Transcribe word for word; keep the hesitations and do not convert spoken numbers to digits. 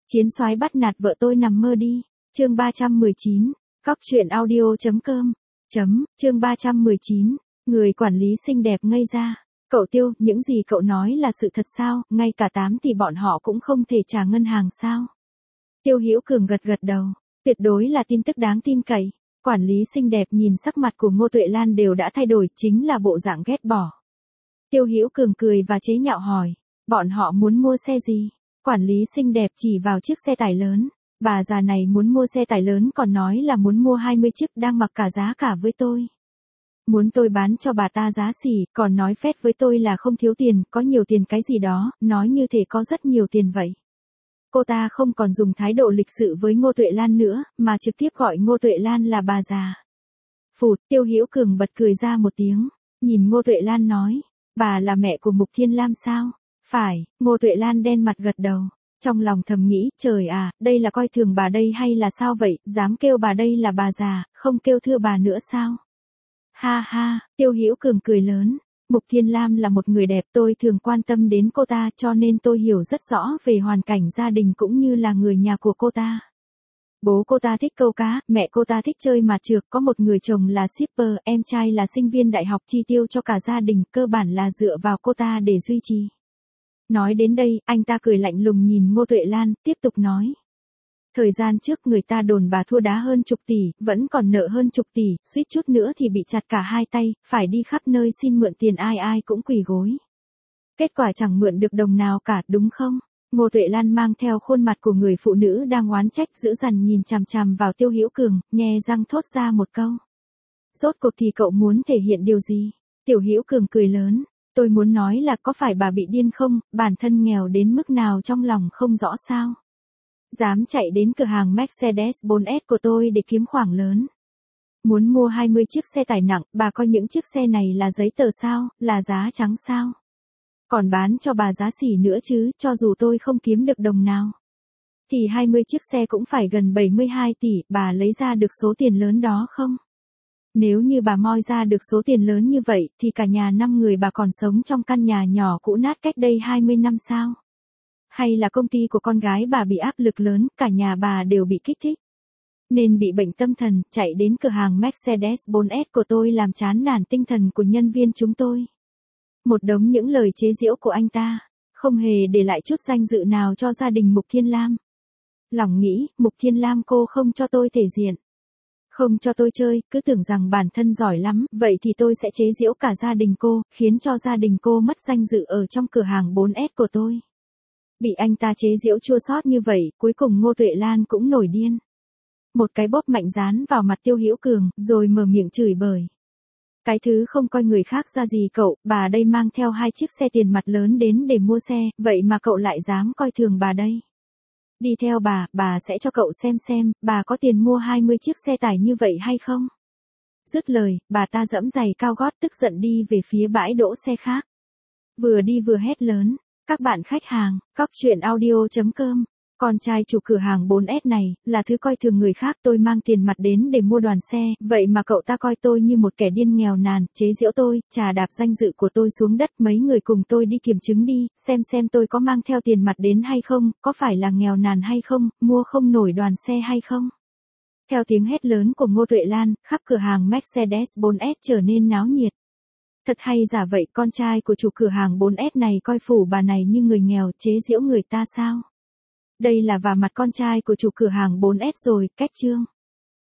Chiến soái bắt nạt vợ tôi nằm mơ đi. Chương ba trăm mười chín. Cóc truyện audio chấm com. Chấm, chương ba trăm mười chín. Người quản lý xinh đẹp ngây ra. Cậu Tiêu, những gì cậu nói là sự thật sao, ngay cả tám tỷ bọn họ cũng không thể trả ngân hàng sao? Tiêu Hữu Cường gật gật đầu. Tuyệt đối là tin tức đáng tin cậy. Quản lý xinh đẹp nhìn sắc mặt của Ngô Tuệ Lan đều đã thay đổi, chính là bộ dạng ghét bỏ. Tiêu Hữu Cường cười và chế nhạo hỏi, bọn họ muốn mua xe gì? Quản lý xinh đẹp chỉ vào chiếc xe tải lớn. Bà già này muốn mua xe tải lớn còn nói là muốn mua hai mươi chiếc đang mặc cả giá cả với tôi. Muốn tôi bán cho bà ta giá xỉ, còn nói phét với tôi là không thiếu tiền, có nhiều tiền cái gì đó, nói như thể có rất nhiều tiền vậy. Cô ta không còn dùng thái độ lịch sự với Ngô Tuệ Lan nữa, mà trực tiếp gọi Ngô Tuệ Lan là bà già. Phụt, Tiêu Hữu Cường bật cười ra một tiếng, nhìn Ngô Tuệ Lan nói, bà là mẹ của Mục Thiên Lam sao? Phải, Ngô Tuệ Lan đen mặt gật đầu. Trong lòng thầm nghĩ, trời à, đây là coi thường bà đây hay là sao vậy, dám kêu bà đây là bà già, không kêu thưa bà nữa sao? Ha ha, Tiêu Hữu Cường cười lớn, Mục Thiên Lam là một người đẹp, tôi thường quan tâm đến cô ta cho nên tôi hiểu rất rõ về hoàn cảnh gia đình cũng như là người nhà của cô ta. Bố cô ta thích câu cá, mẹ cô ta thích chơi mà trượt, có một người chồng là shipper, em trai là sinh viên đại học, chi tiêu cho cả gia đình, cơ bản là dựa vào cô ta để duy trì. Nói đến đây, anh ta cười lạnh lùng nhìn Ngô Tuệ Lan, tiếp tục nói. Thời gian trước người ta đồn bà thua đá hơn chục tỷ, vẫn còn nợ hơn chục tỷ, suýt chút nữa thì bị chặt cả hai tay, phải đi khắp nơi xin mượn tiền ai ai cũng quỳ gối. Kết quả chẳng mượn được đồng nào cả, đúng không? Ngô Tuệ Lan mang theo khuôn mặt của người phụ nữ đang oán trách dữ dằn nhìn chằm chằm vào Tiêu Hữu Cường, nhe răng thốt ra một câu. Rốt cuộc thì cậu muốn thể hiện điều gì? Tiểu Hữu Cường cười lớn. Tôi muốn nói là có phải bà bị điên không, bản thân nghèo đến mức nào trong lòng không rõ sao. Dám chạy đến cửa hàng Mercedes bốn S của tôi để kiếm khoản lớn. Muốn mua hai mươi chiếc xe tải nặng, bà coi những chiếc xe này là giấy tờ sao, là giá trắng sao. Còn bán cho bà giá xỉ nữa chứ, cho dù tôi không kiếm được đồng nào. Thì hai mươi chiếc xe cũng phải gần bảy mươi hai tỷ, bà lấy ra được số tiền lớn đó không? Nếu như bà moi ra được số tiền lớn như vậy, thì cả nhà năm người bà còn sống trong căn nhà nhỏ cũ nát cách đây hai mươi năm sao? Hay là công ty của con gái bà bị áp lực lớn, cả nhà bà đều bị kích thích? Nên bị bệnh tâm thần, chạy đến cửa hàng Mercedes bốn S của tôi làm chán nản tinh thần của nhân viên chúng tôi. Một đống những lời chế giễu của anh ta, không hề để lại chút danh dự nào cho gia đình Mục Thiên Lam. Lòng nghĩ, Mục Thiên Lam cô không cho tôi thể diện. Không cho tôi chơi, cứ tưởng rằng bản thân giỏi lắm, vậy thì tôi sẽ chế giễu cả gia đình cô, khiến cho gia đình cô mất danh dự ở trong cửa hàng bốn S của tôi. Bị anh ta chế giễu chua xót như vậy, cuối cùng Ngô Tuệ Lan cũng nổi điên. Một cái bóp mạnh dán vào mặt Tiêu Hữu Cường, rồi mở miệng chửi bới. Cái thứ không coi người khác ra gì cậu, bà đây mang theo hai chiếc xe tiền mặt lớn đến để mua xe, vậy mà cậu lại dám coi thường bà đây. Đi theo bà, bà sẽ cho cậu xem xem, bà có tiền mua hai mươi chiếc xe tải như vậy hay không? Dứt lời, bà ta giẫm giày cao gót tức giận đi về phía bãi đỗ xe khác. Vừa đi vừa hét lớn, các bạn khách hàng, cóc truyện audio chấm com. Con trai chủ cửa hàng bốn S này, là thứ coi thường người khác, tôi mang tiền mặt đến để mua đoàn xe, vậy mà cậu ta coi tôi như một kẻ điên nghèo nàn, chế giễu tôi, trà đạp danh dự của tôi xuống đất, mấy người cùng tôi đi kiểm chứng đi, xem xem tôi có mang theo tiền mặt đến hay không, có phải là nghèo nàn hay không, mua không nổi đoàn xe hay không. Theo tiếng hét lớn của Ngô Tuệ Lan, khắp cửa hàng Mercedes bốn S trở nên náo nhiệt. Thật hay giả vậy, con trai của chủ cửa hàng bốn S này coi phủ bà này như người nghèo, chế giễu người ta sao? Đây là vả mặt con trai của chủ cửa hàng bốn S rồi, cách chương.